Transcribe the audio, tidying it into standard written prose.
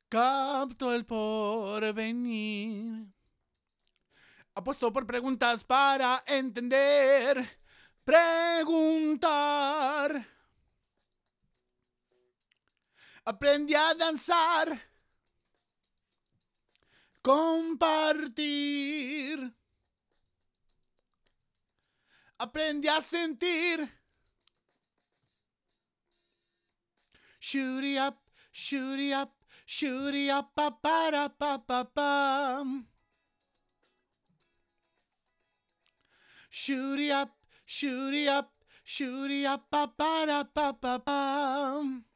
Capto el porvenir. Apuesto por preguntas para entender. Preguntar. Aprendí a danzar. Compartir. Aprendí a sentir. Shooty up, shooty up, shooty up, pa para pa pa pam. Shooty up, shooty up, shooty up, pa para pa pa pam.